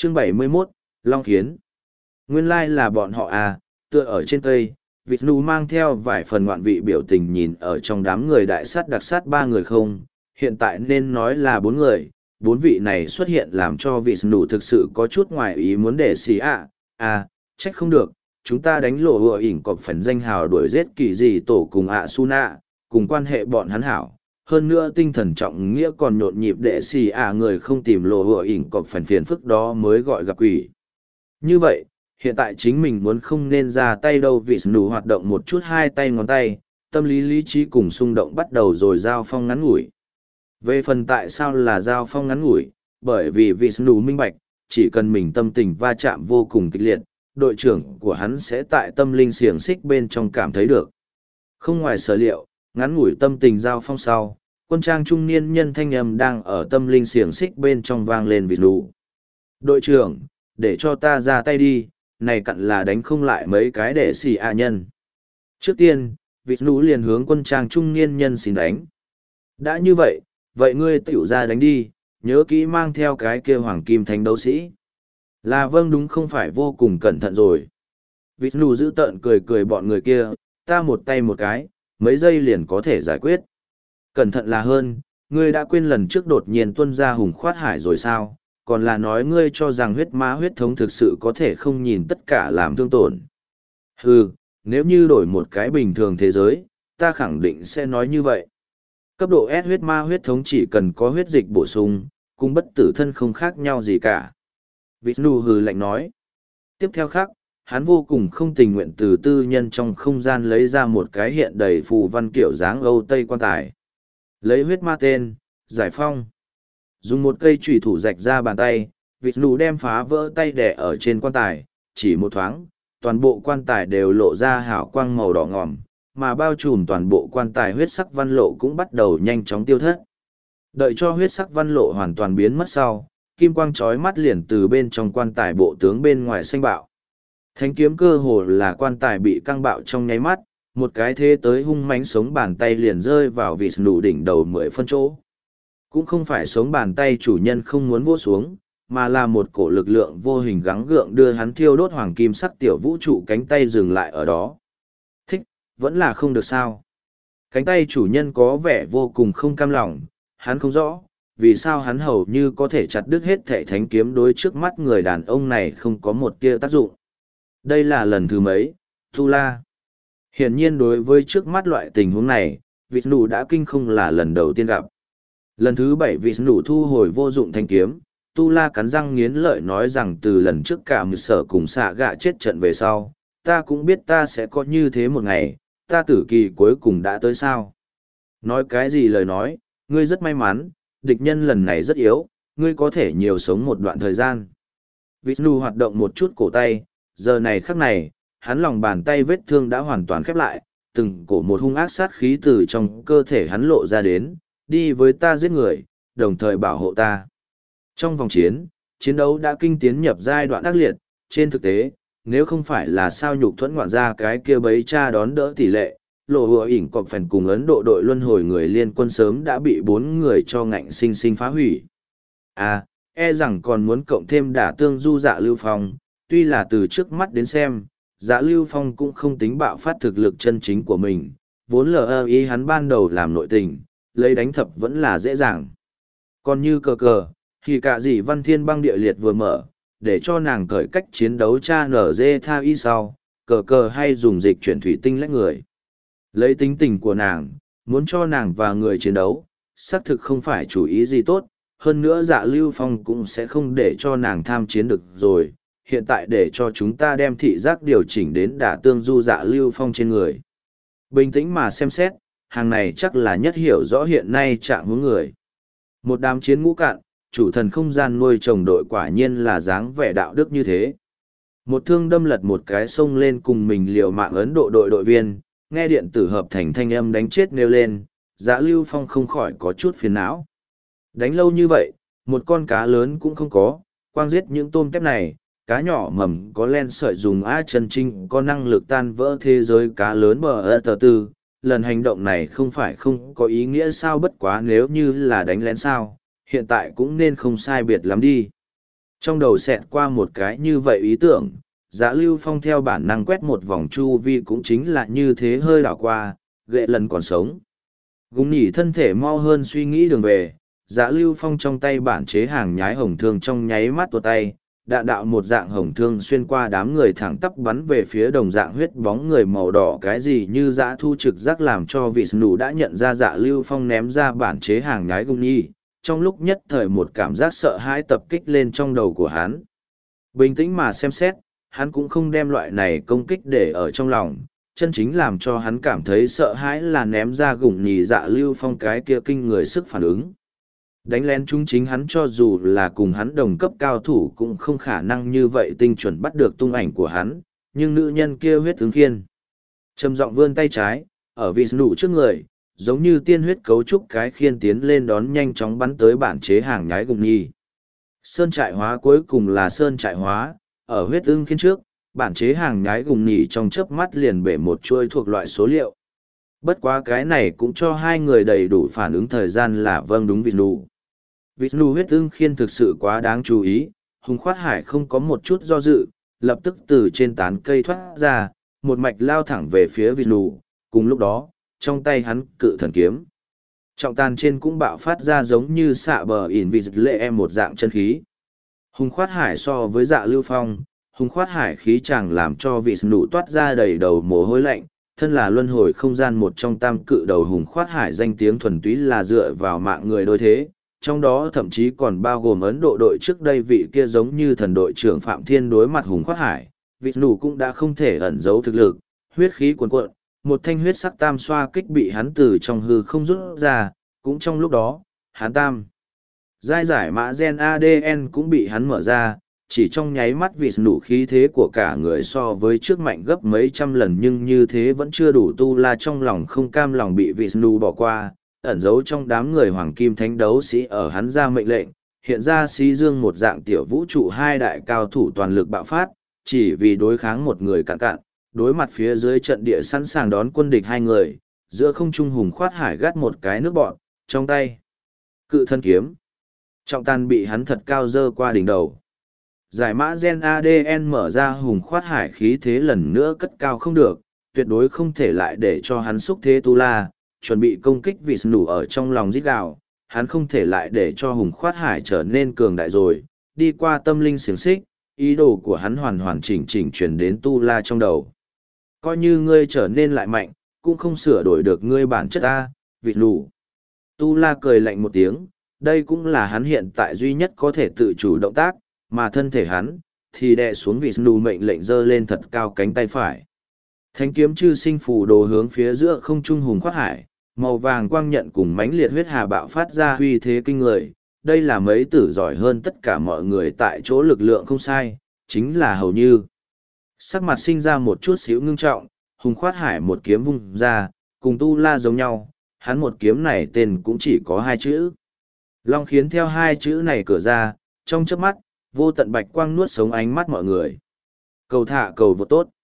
Chương 71, Long Kiến. Nguyên lai là bọn họ à, tựa ở trên cây, vịt nù mang theo vài phần ngoạn vị biểu tình nhìn ở trong đám người đại sát đặc sát ba người không, hiện tại nên nói là bốn người, bốn vị này xuất hiện làm cho vịt nù thực sự có chút ngoài ý muốn để xì trách không được, chúng ta đánh lộ hùa ỉn cọp phần danh hào đuổi giết kỳ gì tổ cùng Suna, cùng quan hệ bọn hắn hảo. Hơn nữa tinh thần trọng nghĩa còn nhộn nhịp để xì người không tìm lộ hùa ỉn cọp phần phiền phức đó mới gọi gặp quỷ. Như vậy, hiện tại chính mình muốn không nên ra tay đâu vì nụ hoạt động một chút hai tay ngón tay, tâm lý lý trí cùng xung động bắt đầu rồi giao phong ngắn ngủi. Về phần tại sao là giao phong ngắn ngủi, bởi vì Vishnu minh bạch, chỉ cần mình tâm tình va chạm vô cùng kịch liệt, đội trưởng của hắn sẽ tại tâm linh xiềng xích bên trong cảm thấy được. Không ngoài sở liệu, ngắn ngủi tâm tình giao phong sau, quân trang trung niên nhân thanh âm đang ở tâm linh xiềng xích bên trong vang lên Vishnu. Đội trưởng, để cho ta ra tay đi, này cặn là đánh không lại mấy cái để xì nhân. Trước tiên, Vishnu liền hướng quân trang trung niên nhân xin đánh. Đã như vậy, vậy ngươi tiểu ra đánh đi, nhớ kỹ mang theo cái kia hoàng kim thánh đấu sĩ. Là vâng đúng không phải vô cùng cẩn thận rồi. Vishnu giữ tợn cười cười bọn người kia, ta một tay một cái, mấy giây liền có thể giải quyết. Cẩn thận là hơn, ngươi đã quên lần trước đột nhiên tuân ra hùng khoát hải rồi sao, còn là nói ngươi cho rằng huyết ma huyết thống thực sự có thể không nhìn tất cả làm thương tổn. Hừ, nếu như đổi một cái bình thường thế giới, ta khẳng định sẽ nói như vậy. Cấp độ S huyết ma huyết thống chỉ cần có huyết dịch bổ sung, cùng bất tử thân không khác nhau gì cả. Vishnu hừ lạnh nói. Tiếp theo khác, hắn vô cùng không tình nguyện từ tư nhân trong không gian lấy ra một cái hiện đầy phù văn kiểu dáng Âu Tây quan tài. Lấy huyết ma tên, giải phong. Dùng một cây chùy thủ rạch ra bàn tay, Vishnu đem phá vỡ tay đẻ ở trên quan tài, chỉ một thoáng, toàn bộ quan tài đều lộ ra hào quang màu đỏ ngòm, mà bao trùm toàn bộ quan tài huyết sắc văn lộ cũng bắt đầu nhanh chóng tiêu thất. Đợi cho huyết sắc văn lộ hoàn toàn biến mất sau, kim quang chói mắt liền từ bên trong quan tài bộ tướng bên ngoài xanh bạo. Thánh kiếm cơ hồ là quan tài bị căng bạo trong nháy mắt, một cái thế tới hung mãnh sống bàn tay liền rơi vào Vishnu đỉnh đầu 10 phân chỗ. Cũng không phải sống bàn tay chủ nhân không muốn vỗ xuống, mà là một cổ lực lượng vô hình gắng gượng đưa hắn thiêu đốt hoàng kim sắc tiểu vũ trụ cánh tay dừng lại ở đó. Thích, vẫn là không được sao. Cánh tay chủ nhân có vẻ vô cùng không cam lòng, hắn không rõ, vì sao hắn hầu như có thể chặt đứt hết thảy thánh kiếm đối trước mắt người đàn ông này không có một tia tác dụng. Đây là lần thứ mấy, Tu La. Hiển nhiên đối với trước mắt loại tình huống này, Vishnu đã kinh không là lần đầu tiên gặp. Lần thứ 7 Vishnu thu hồi vô dụng thanh kiếm, Tu La cắn răng nghiến lợi nói rằng từ lần trước cả mười sở cùng xạ gạ chết trận về sau, ta cũng biết ta sẽ có như thế một ngày, ta tử kỳ cuối cùng đã tới sao. Nói cái gì lời nói, ngươi rất may mắn, địch nhân lần này rất yếu, ngươi có thể nhiều sống một đoạn thời gian. Vishnu hoạt động một chút cổ tay, giờ này khắc này, hắn lòng bàn tay vết thương đã hoàn toàn khép lại, từng cổ một hung ác sát khí từ trong cơ thể hắn lộ ra đến, đi với ta giết người, đồng thời bảo hộ ta. Trong vòng chiến đấu đã kinh tiến nhập giai đoạn ác liệt, trên thực tế, nếu không phải là sao nhục thuẫn ngoạn ra cái kia bấy cha đón đỡ tỷ lệ, lộ hùa ỉn cọp phần cùng Ấn Độ đội luân hồi người liên quân sớm đã bị 4 người cho ngạnh sinh sinh phá hủy. E rằng còn muốn cộng thêm đả tương du Dạ Lưu Phong, tuy là từ trước mắt đến xem, Dạ Lưu Phong cũng không tính bạo phát thực lực chân chính của mình, vốn lờ ý hắn ban đầu làm nội tình, lấy đánh thập vẫn là dễ dàng. Còn như cờ, thì cả gì Văn Thiên Băng Địa Liệt vừa mở, để cho nàng cởi cách chiến đấu cha nở dê tha y sau, cờ hay dùng dịch chuyển thủy tinh lách người. Lấy tính tình của nàng, muốn cho nàng và người chiến đấu, xác thực không phải chủ ý gì tốt, hơn nữa Dạ Lưu Phong cũng sẽ không để cho nàng tham chiến được rồi, hiện tại để cho chúng ta đem thị giác điều chỉnh đến đả tương du Dạ Lưu Phong trên người. Bình tĩnh mà xem xét, hàng này chắc là nhất hiểu rõ hiện nay trạng huống người. Một đám chiến ngũ cạn, chủ thần không gian nuôi trồng đội quả nhiên là dáng vẻ đạo đức như thế. Một thương đâm lật một cái sông lên cùng mình liều mạng Ấn Độ đội đội viên, nghe điện tử hợp thành thanh âm đánh chết nêu lên, Dạ Lưu Phong không khỏi có chút phiền não. Đánh lâu như vậy, một con cá lớn cũng không có, quang giết những tôm tép này, cá nhỏ mầm có len sợi dùng chân trinh có năng lực tan vỡ thế giới cá lớn bờ tư. Lần hành động này không phải không có ý nghĩa sao, bất quá nếu như là đánh lén sao, hiện tại cũng nên không sai biệt lắm đi. Trong đầu xẹt qua một cái như vậy ý tưởng, Dạ Lưu Phong theo bản năng quét một vòng chu vi cũng chính là như thế hơi đảo qua, ghệ lần còn sống. Gùng nhỉ thân thể mau hơn suy nghĩ đường về, Dạ Lưu Phong trong tay bản chế hàng nhái hồng thương trong nháy mắt tuột tay, đạn đạo một dạng hồng thương xuyên qua đám người thẳng tắp bắn về phía đồng dạng huyết bóng người màu đỏ, cái gì như dã thu trực giác làm cho vị nụ đã nhận ra Dạ Lưu Phong ném ra bản chế hàng nhái Gùng nhỉ. Trong lúc nhất thời một cảm giác sợ hãi tập kích lên trong đầu của hắn. Bình tĩnh mà xem xét, hắn cũng không đem loại này công kích để ở trong lòng, chân chính làm cho hắn cảm thấy sợ hãi là ném ra Gùng nhỉ Dạ Lưu Phong cái kia kinh người sức phản ứng. Đánh lén chúng chính hắn cho dù là cùng hắn đồng cấp cao thủ cũng không khả năng như vậy tinh chuẩn bắt được tung ảnh của hắn, nhưng nữ nhân kia huyết tướng khiên. Trầm giọng vươn tay trái, ở vị nụ trước người, giống như tiên huyết cấu trúc cái khiên tiến lên đón nhanh chóng bắn tới bản chế hàng nhái Gùng nhỉ. Sơn trại hóa cuối cùng là sơn trại hóa, ở huyết ưng khiên trước, bản chế hàng nhái Gùng nhỉ trong chớp mắt liền bể một chuôi thuộc loại số liệu. Bất quá cái này cũng cho hai người đầy đủ phản ứng thời gian là vâng đúng vị nụ. Vị nụ huyết ưng khiên thực sự quá đáng chú ý, Hùng Khoát Hải không có một chút do dự, lập tức từ trên tán cây thoát ra, một mạch lao thẳng về phía vị nụ, cùng lúc đó, trong tay hắn cự thần kiếm. Trọng tàn trên cũng bạo phát ra giống như xạ bờ ỉn vì dịch lệ em một dạng chân khí. Hùng Khoát Hải so với Dạ Lưu Phong, Hùng Khoát Hải khí chàng làm cho vị nụ toát ra đầy đầu mồ hôi lạnh, thân là luân hồi không gian một trong tam cự đầu Hùng Khoát Hải danh tiếng thuần túy là dựa vào mạng người đôi thế, trong đó thậm chí còn bao gồm Ấn Độ đội trước đây vị kia giống như thần đội trưởng Phạm Thiên đối mặt Hùng Khoát Hải, vị nụ cũng đã không thể ẩn giấu thực lực, huyết khí cuồn cuộn, một thanh huyết sắc tam xoa kích bị hắn từ trong hư không rút ra, cũng trong lúc đó, hắn tam. Giải mã gen ADN cũng bị hắn mở ra, chỉ trong nháy mắt vị nụ khí thế của cả người so với trước mạnh gấp mấy trăm lần nhưng như thế vẫn chưa đủ tu la trong lòng không cam lòng bị vị nụ bỏ qua, ẩn giấu trong đám người hoàng kim thánh đấu sĩ ở hắn ra mệnh lệnh, hiện ra xí dương một dạng tiểu vũ trụ hai đại cao thủ toàn lực bạo phát, chỉ vì đối kháng một người cạn cạn, đối mặt phía dưới trận địa sẵn sàng đón quân địch hai người, giữa không trung Hùng Khoát Hải gắt một cái nước bọn, trong tay. Cự thân kiếm. Trọng tàn bị hắn thật cao dơ qua đỉnh đầu. Giải mã gen ADN mở ra Hùng Khoát Hải khí thế lần nữa cất cao không được, tuyệt đối không thể lại để cho hắn xúc thế tu la, chuẩn bị công kích vị nụ ở trong lòng rít gào, hắn không thể lại để cho Hùng Khoát Hải trở nên cường đại rồi, đi qua tâm linh xiềng xích, ý đồ của hắn hoàn hoàn chỉnh chỉnh truyền đến tu la trong đầu. Coi như ngươi trở nên lại mạnh, cũng không sửa đổi được ngươi bản chất ta, vị nụ. Tu la cười lạnh một tiếng, đây cũng là hắn hiện tại duy nhất có thể tự chủ động tác, mà thân thể hắn, thì đè xuống vị nụ mệnh lệnh giơ lên thật cao cánh tay phải. Thánh kiếm chư sinh phù đồ hướng phía giữa không trung Hùng Khoát Hải, màu vàng quang nhận cùng mãnh liệt huyết hà bạo phát ra uy thế kinh người. Đây là mấy tử giỏi hơn tất cả mọi người tại chỗ lực lượng không sai, chính là hầu như. Sắc mặt sinh ra một chút xíu ngưng trọng, Hùng Khoát Hải một kiếm vung ra, cùng tu la giống nhau, hắn một kiếm này tên cũng chỉ có hai chữ. Long khiến theo hai chữ này cửa ra, trong chớp mắt, vô tận bạch quang nuốt sống ánh mắt mọi người. Cầu thả cầu vô tốt.